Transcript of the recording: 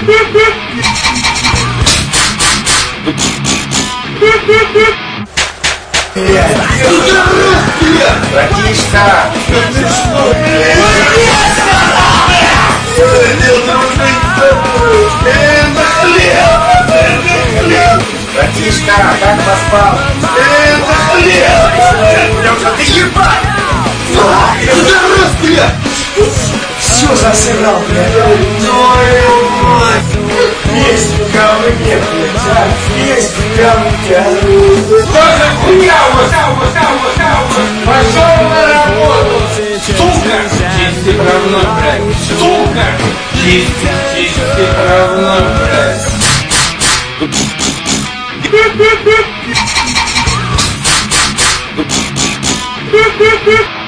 Братишка! Братишка, как поспал? Это хлеб! Ты ебать! Все засырал, блядь! Есть ко мне, блядь! Есть ко мне! Что за хуйня? Пошел на работу! Сука! Чистый равно, блядь! Сука! Чистый равно, блядь! Beep beep beep.